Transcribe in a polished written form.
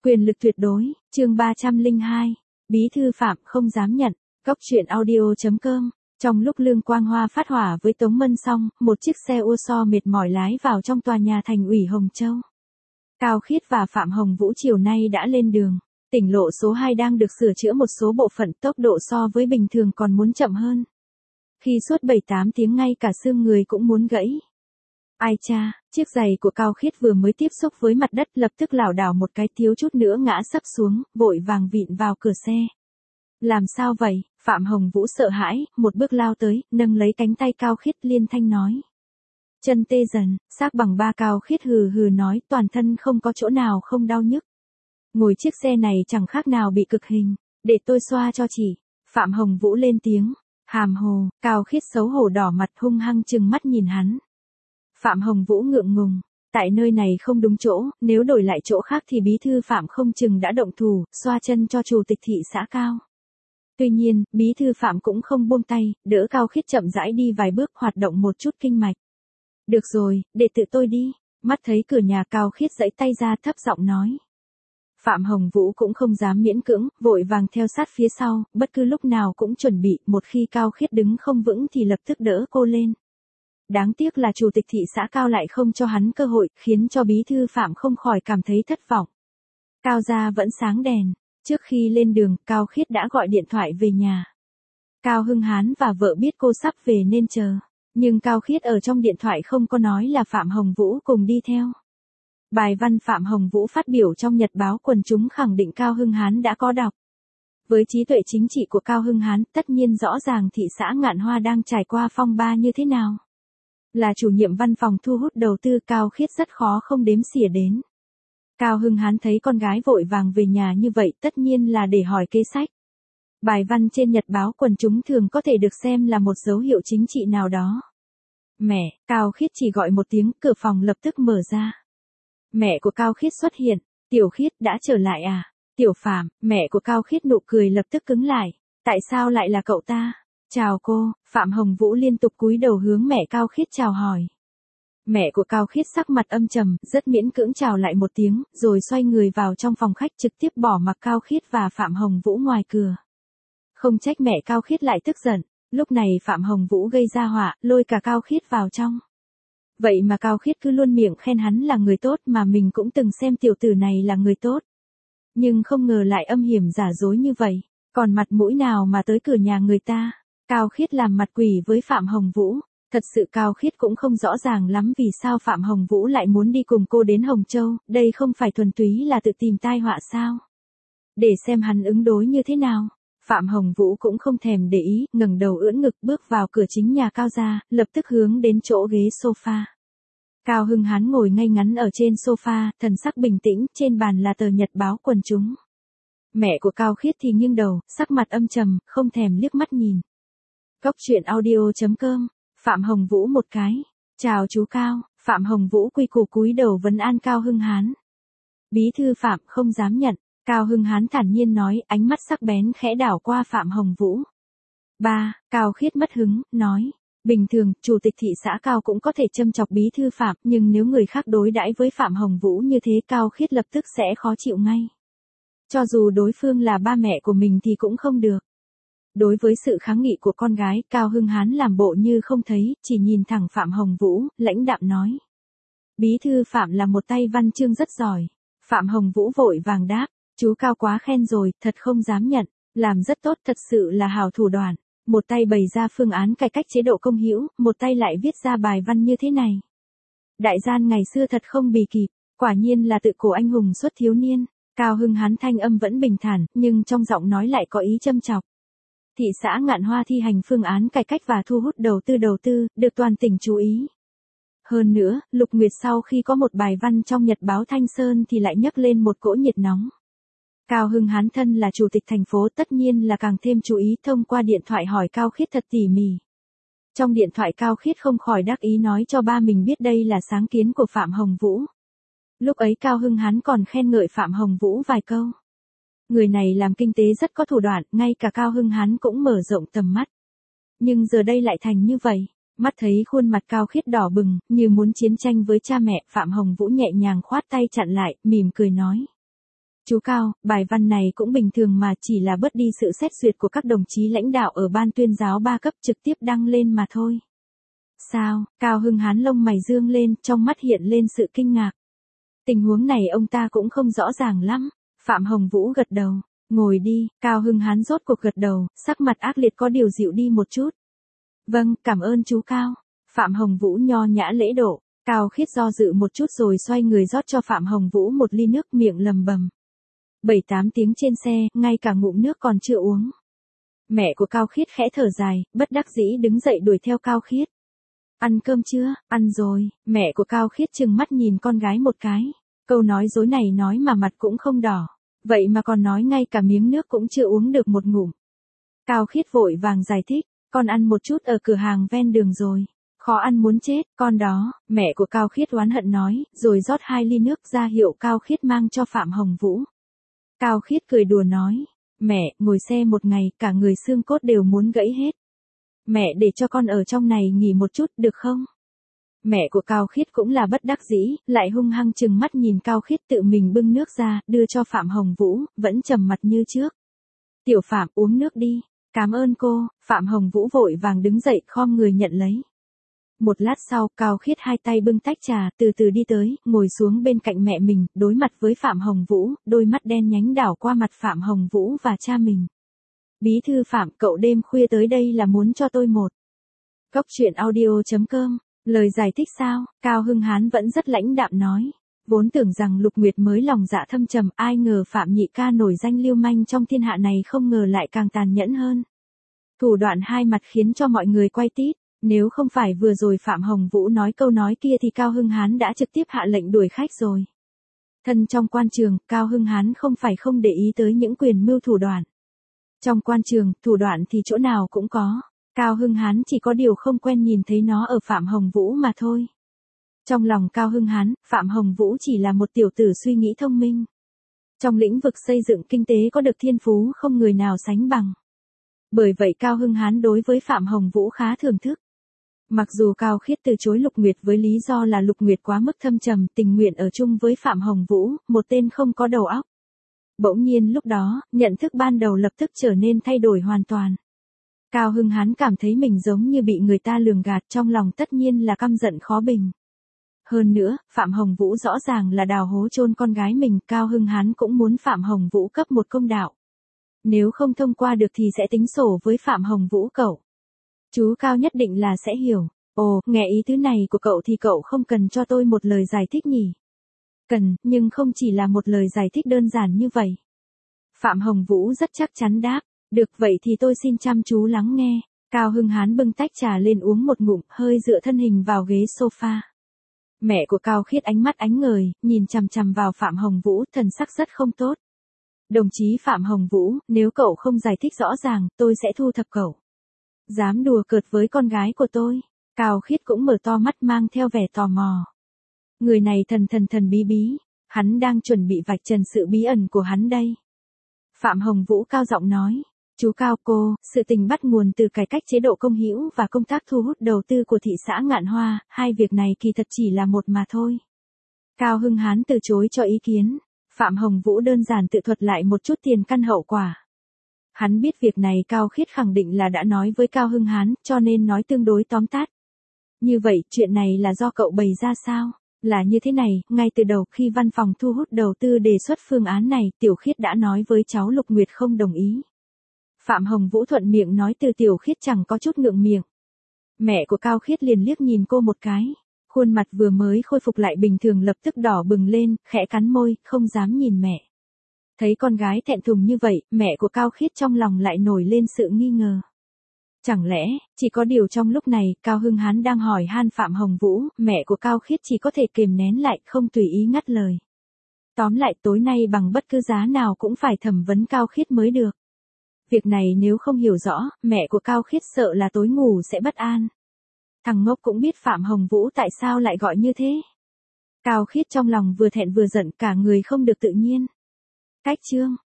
Quyền lực tuyệt đối, chương 302. Bí thư Phạm không dám nhận. Cốc truyện audio.com. Trong lúc Lương Quang Hoa phát hỏa với Tống Mân xong, một chiếc xe ô so mệt mỏi lái vào trong tòa nhà thành ủy Hồng Châu. Cao Khiết và Phạm Hồng Vũ chiều nay đã lên đường. Tỉnh lộ số 2 đang được sửa chữa một số bộ phận, tốc độ so với bình thường còn muốn chậm hơn. Khi suốt 7-8 tiếng ngay cả xương người cũng muốn gãy. Ai cha, chiếc giày của Cao Khiết vừa mới tiếp xúc với mặt đất lập tức lảo đảo một cái thiếu chút nữa ngã sấp xuống, vội vàng vịn vào cửa xe. Làm sao vậy? Phạm Hồng Vũ sợ hãi, một bước lao tới, nâng lấy cánh tay Cao Khiết liên thanh nói. Chân tê dần, xác bằng ba. Cao Khiết hừ hừ nói, toàn thân không có chỗ nào không đau nhức. Ngồi chiếc xe này chẳng khác nào bị cực hình, để tôi xoa cho chị. Phạm Hồng Vũ lên tiếng, hàm hồ. Cao Khiết xấu hổ đỏ mặt hung hăng trừng mắt nhìn hắn. Phạm Hồng Vũ ngượng ngùng, tại nơi này không đúng chỗ, nếu đổi lại chỗ khác thì bí thư Phạm không chừng đã động thủ, xoa chân cho chủ tịch thị xã Cao. Tuy nhiên, bí thư Phạm cũng không buông tay, đỡ Cao Khiết chậm rãi đi vài bước, hoạt động một chút kinh mạch. Được rồi, để tự tôi đi. Mắt thấy cửa nhà, Cao Khiết giãy tay ra thấp giọng nói. Phạm Hồng Vũ cũng không dám miễn cưỡng, vội vàng theo sát phía sau, bất cứ lúc nào cũng chuẩn bị, một khi Cao Khiết đứng không vững thì lập tức đỡ cô lên. Đáng tiếc là chủ tịch thị xã Cao lại không cho hắn cơ hội, khiến cho bí thư Phạm không khỏi cảm thấy thất vọng. Cao gia vẫn sáng đèn. Trước khi lên đường, Cao Khiết đã gọi điện thoại về nhà. Cao Hưng Hán và vợ biết cô sắp về nên chờ. Nhưng Cao Khiết ở trong điện thoại không có nói là Phạm Hồng Vũ cùng đi theo. Bài văn Phạm Hồng Vũ phát biểu trong Nhật báo Quần chúng khẳng định Cao Hưng Hán đã có đọc. Với trí tuệ chính trị của Cao Hưng Hán, tất nhiên rõ ràng thị xã Ngạn Hoa đang trải qua phong ba như thế nào. Là chủ nhiệm văn phòng thu hút đầu tư, Cao Khiết rất khó không đếm xỉa đến. Cao Hưng Hán thấy con gái vội vàng về nhà như vậy tất nhiên là để hỏi kế sách. Bài văn trên Nhật báo Quần chúng thường có thể được xem là một dấu hiệu chính trị nào đó. Mẹ, Cao Khiết chỉ gọi một tiếng, cửa phòng lập tức mở ra. Mẹ của Cao Khiết xuất hiện. Tiểu Khiết đã trở lại à? Tiểu Phạm. Mẹ của Cao Khiết nụ cười lập tức cứng lại. Tại sao lại là cậu ta? Chào cô. Phạm Hồng Vũ liên tục cúi đầu hướng mẹ Cao Khiết chào hỏi. Mẹ của Cao Khiết sắc mặt âm trầm, rất miễn cưỡng chào lại một tiếng, rồi xoay người vào trong phòng khách, trực tiếp bỏ mặc Cao Khiết và Phạm Hồng Vũ ngoài cửa. Không trách mẹ Cao Khiết lại tức giận, lúc này Phạm Hồng Vũ gây ra họa, lôi cả Cao Khiết vào trong. Vậy mà Cao Khiết cứ luôn miệng khen hắn là người tốt, mà mình cũng từng xem tiểu tử này là người tốt. Nhưng không ngờ lại âm hiểm giả dối như vậy, còn mặt mũi nào mà tới cửa nhà người ta. Cao Khiết làm mặt quỷ với Phạm Hồng Vũ. Thật sự Cao Khiết cũng không rõ ràng lắm vì sao Phạm Hồng Vũ lại muốn đi cùng cô đến Hồng Châu, đây không phải thuần túy là tự tìm tai họa sao? Để xem hắn ứng đối như thế nào. Phạm Hồng Vũ cũng không thèm để ý, ngẩng đầu ưỡn ngực bước vào cửa chính nhà Cao gia, lập tức hướng đến chỗ ghế sofa. Cao Hưng Hán ngồi ngay ngắn ở trên sofa, thần sắc bình tĩnh, trên bàn là tờ Nhật báo Quần chúng. Mẹ của Cao Khiết thì nghiêng đầu, sắc mặt âm trầm, không thèm liếc mắt nhìn. Cốc truyện audio.com. Phạm Hồng Vũ một cái. Chào chú Cao. Phạm Hồng Vũ quy củ cúi đầu vấn an Cao Hưng Hán. Bí thư Phạm không dám nhận. Cao Hưng Hán thản nhiên nói, ánh mắt sắc bén khẽ đảo qua Phạm Hồng Vũ. Cao Khiết mất hứng, nói. Bình thường, chủ tịch thị xã Cao cũng có thể châm chọc bí thư Phạm, nhưng nếu người khác đối đãi với Phạm Hồng Vũ như thế, Cao Khiết lập tức sẽ khó chịu ngay. Cho dù đối phương là ba mẹ của mình thì cũng không được. Đối với sự kháng nghị của con gái, Cao Hưng Hán làm bộ như không thấy, chỉ nhìn thẳng Phạm Hồng Vũ, lãnh đạm nói. Bí thư Phạm là một tay văn chương rất giỏi. Phạm Hồng Vũ vội vàng đáp, chú Cao quá khen rồi, thật không dám nhận, làm rất tốt, thật sự là hào thủ đoạn. Một tay bày ra phương án cải cách chế độ công hữu, một tay lại viết ra bài văn như thế này. Đại gian ngày xưa thật không bì kịp, quả nhiên là tự cổ anh hùng xuất thiếu niên. Cao Hưng Hán thanh âm vẫn bình thản, nhưng trong giọng nói lại có ý châm chọc. Thị xã Ngạn Hoa thi hành phương án cải cách và thu hút đầu tư, được toàn tỉnh chú ý. Hơn nữa, Lục Nguyệt sau khi có một bài văn trong Nhật báo Thanh Sơn thì lại nhấc lên một cỗ nhiệt nóng. Cao Hưng Hán thân là chủ tịch thành phố tất nhiên là càng thêm chú ý, thông qua điện thoại hỏi Cao Khiết thật tỉ mỉ. Trong điện thoại Cao Khiết không khỏi đắc ý nói cho ba mình biết đây là sáng kiến của Phạm Hồng Vũ. Lúc ấy Cao Hưng Hán còn khen ngợi Phạm Hồng Vũ vài câu. Người này làm kinh tế rất có thủ đoạn, ngay cả Cao Hưng Hán cũng mở rộng tầm mắt. Nhưng giờ đây lại thành như vậy. Mắt thấy khuôn mặt Cao Khiết đỏ bừng, như muốn chiến tranh với cha mẹ, Phạm Hồng Vũ nhẹ nhàng khoát tay chặn lại, mỉm cười nói. Chú Cao, bài văn này cũng bình thường mà, chỉ là bớt đi sự xét duyệt của các đồng chí lãnh đạo ở ban tuyên giáo 3 cấp trực tiếp đăng lên mà thôi. Sao? Cao Hưng Hán lông mày dương lên, trong mắt hiện lên sự kinh ngạc. Tình huống này ông ta cũng không rõ ràng lắm. Phạm Hồng Vũ gật đầu. Ngồi đi. Cao Hưng Hán rốt cuộc gật đầu, sắc mặt ác liệt có điều dịu đi một chút. Vâng, cảm ơn chú Cao. Phạm Hồng Vũ nho nhã lễ độ. Cao Khiết do dự một chút rồi xoay người rót cho Phạm Hồng Vũ một ly nước, miệng lầm bầm. 7-8 tiếng trên xe, ngay cả ngụm nước còn chưa uống. Mẹ của Cao Khiết khẽ thở dài, bất đắc dĩ đứng dậy đuổi theo Cao Khiết. Ăn cơm chưa? Ăn rồi. Mẹ của Cao Khiết trừng mắt nhìn con gái một cái. Câu nói dối này nói mà mặt cũng không đỏ. Vậy mà còn nói ngay cả miếng nước cũng chưa uống được một ngụm. Cao Khiết vội vàng giải thích. Con ăn một chút ở cửa hàng ven đường rồi. Khó ăn muốn chết, con đó. Mẹ của Cao Khiết oán hận nói, rồi rót 2 ly nước ra hiệu Cao Khiết mang cho Phạm Hồng Vũ. Cao Khiết cười đùa nói. Mẹ, ngồi xe một ngày, cả người xương cốt đều muốn gãy hết. Mẹ để cho con ở trong này nghỉ một chút, được không? Mẹ của Cao Khiết cũng là bất đắc dĩ, lại hung hăng chừng mắt nhìn Cao Khiết tự mình bưng nước ra, đưa cho Phạm Hồng Vũ, vẫn trầm mặt như trước. Tiểu Phạm, uống nước đi. Cảm ơn cô. Phạm Hồng Vũ vội vàng đứng dậy, khom người nhận lấy. Một lát sau, Cao Khiết 2 tay bưng tách trà, từ từ đi tới, ngồi xuống bên cạnh mẹ mình, đối mặt với Phạm Hồng Vũ, đôi mắt đen nhánh đảo qua mặt Phạm Hồng Vũ và cha mình. Bí thư Phạm, cậu đêm khuya tới đây là muốn cho tôi một cốc truyện audio.com, lời giải thích sao? Cao Hưng Hán vẫn rất lãnh đạm nói. Vốn tưởng rằng Lục Nguyệt mới lòng dạ thâm trầm, ai ngờ Phạm nhị ca nổi danh lưu manh trong thiên hạ này không ngờ lại càng tàn nhẫn hơn. Thủ đoạn hai mặt khiến cho mọi người quay tít. Nếu không phải vừa rồi Phạm Hồng Vũ nói câu nói kia thì Cao Hưng Hán đã trực tiếp hạ lệnh đuổi khách rồi. Thân trong quan trường, Cao Hưng Hán không phải không để ý tới những quyền mưu thủ đoạn. Trong quan trường, thủ đoạn thì chỗ nào cũng có. Cao Hưng Hán chỉ có điều không quen nhìn thấy nó ở Phạm Hồng Vũ mà thôi. Trong lòng Cao Hưng Hán, Phạm Hồng Vũ chỉ là một tiểu tử suy nghĩ thông minh. Trong lĩnh vực xây dựng kinh tế có được thiên phú không người nào sánh bằng. Bởi vậy Cao Hưng Hán đối với Phạm Hồng Vũ khá thưởng thức. Mặc dù Cao Khiết từ chối Lục Nguyệt với lý do là Lục Nguyệt quá mức thâm trầm, tình nguyện ở chung với Phạm Hồng Vũ, một tên không có đầu óc. Bỗng nhiên lúc đó, nhận thức ban đầu lập tức trở nên thay đổi hoàn toàn. Cao Hưng Hán cảm thấy mình giống như bị người ta lường gạt, trong lòng tất nhiên là căm giận khó bình. Hơn nữa, Phạm Hồng Vũ rõ ràng là đào hố chôn con gái mình, Cao Hưng Hán cũng muốn Phạm Hồng Vũ cấp một công đạo. Nếu không thông qua được thì sẽ tính sổ với Phạm Hồng Vũ cậu. Chú Cao nhất định là sẽ hiểu. Ồ, nghe ý tứ này của cậu thì cậu không cần cho tôi một lời giải thích nhỉ? Cần, nhưng không chỉ là một lời giải thích đơn giản như vậy. Phạm Hồng Vũ rất chắc chắn đáp. Được vậy thì tôi xin chăm chú lắng nghe. Cao Hưng Hán bưng tách trà lên uống một ngụm, hơi dựa thân hình vào ghế sofa. Mẹ của Cao Khiết ánh mắt ánh ngời, nhìn chằm chằm vào Phạm Hồng Vũ, thần sắc rất không tốt. Đồng chí Phạm Hồng Vũ, nếu cậu không giải thích rõ ràng, tôi sẽ thu thập cậu. Dám đùa cợt với con gái của tôi. Cao Khiết cũng mở to mắt mang theo vẻ tò mò. Người này thần bí bí, hắn đang chuẩn bị vạch trần sự bí ẩn của hắn đây. Phạm Hồng Vũ cao giọng nói. Chú Cao cô, sự tình bắt nguồn từ cải cách chế độ công hữu và công tác thu hút đầu tư của thị xã Ngạn Hoa, hai việc này kỳ thật chỉ là một mà thôi. Cao Hưng Hán từ chối cho ý kiến. Phạm Hồng Vũ đơn giản tự thuật lại một chút tiền căn hậu quả. Hắn biết việc này Cao Khiết khẳng định là đã nói với Cao Hưng Hán, cho nên nói tương đối tóm tắt. Như vậy, chuyện này là do cậu bày ra sao? Là như thế này, ngay từ đầu khi văn phòng thu hút đầu tư đề xuất phương án này, Tiểu Khiết đã nói với cháu Lục Nguyệt không đồng ý. Phạm Hồng Vũ thuận miệng nói từ Tiểu Khiết chẳng có chút ngượng miệng. Mẹ của Cao Khiết liền liếc nhìn cô một cái. Khuôn mặt vừa mới khôi phục lại bình thường lập tức đỏ bừng lên, khẽ cắn môi, không dám nhìn mẹ. Thấy con gái thẹn thùng như vậy, mẹ của Cao Khiết trong lòng lại nổi lên sự nghi ngờ. Chẳng lẽ, chỉ có điều trong lúc này, Cao Hưng Hán đang hỏi han Phạm Hồng Vũ, mẹ của Cao Khiết chỉ có thể kềm nén lại, không tùy ý ngắt lời. Tóm lại tối nay bằng bất cứ giá nào cũng phải thẩm vấn Cao Khiết mới được. Việc này nếu không hiểu rõ, mẹ của Cao Khiết sợ là tối ngủ sẽ bất an. Thằng ngốc cũng biết Phạm Hồng Vũ tại sao lại gọi như thế. Cao Khiết trong lòng vừa thẹn vừa giận, cả người không được tự nhiên. Cách chương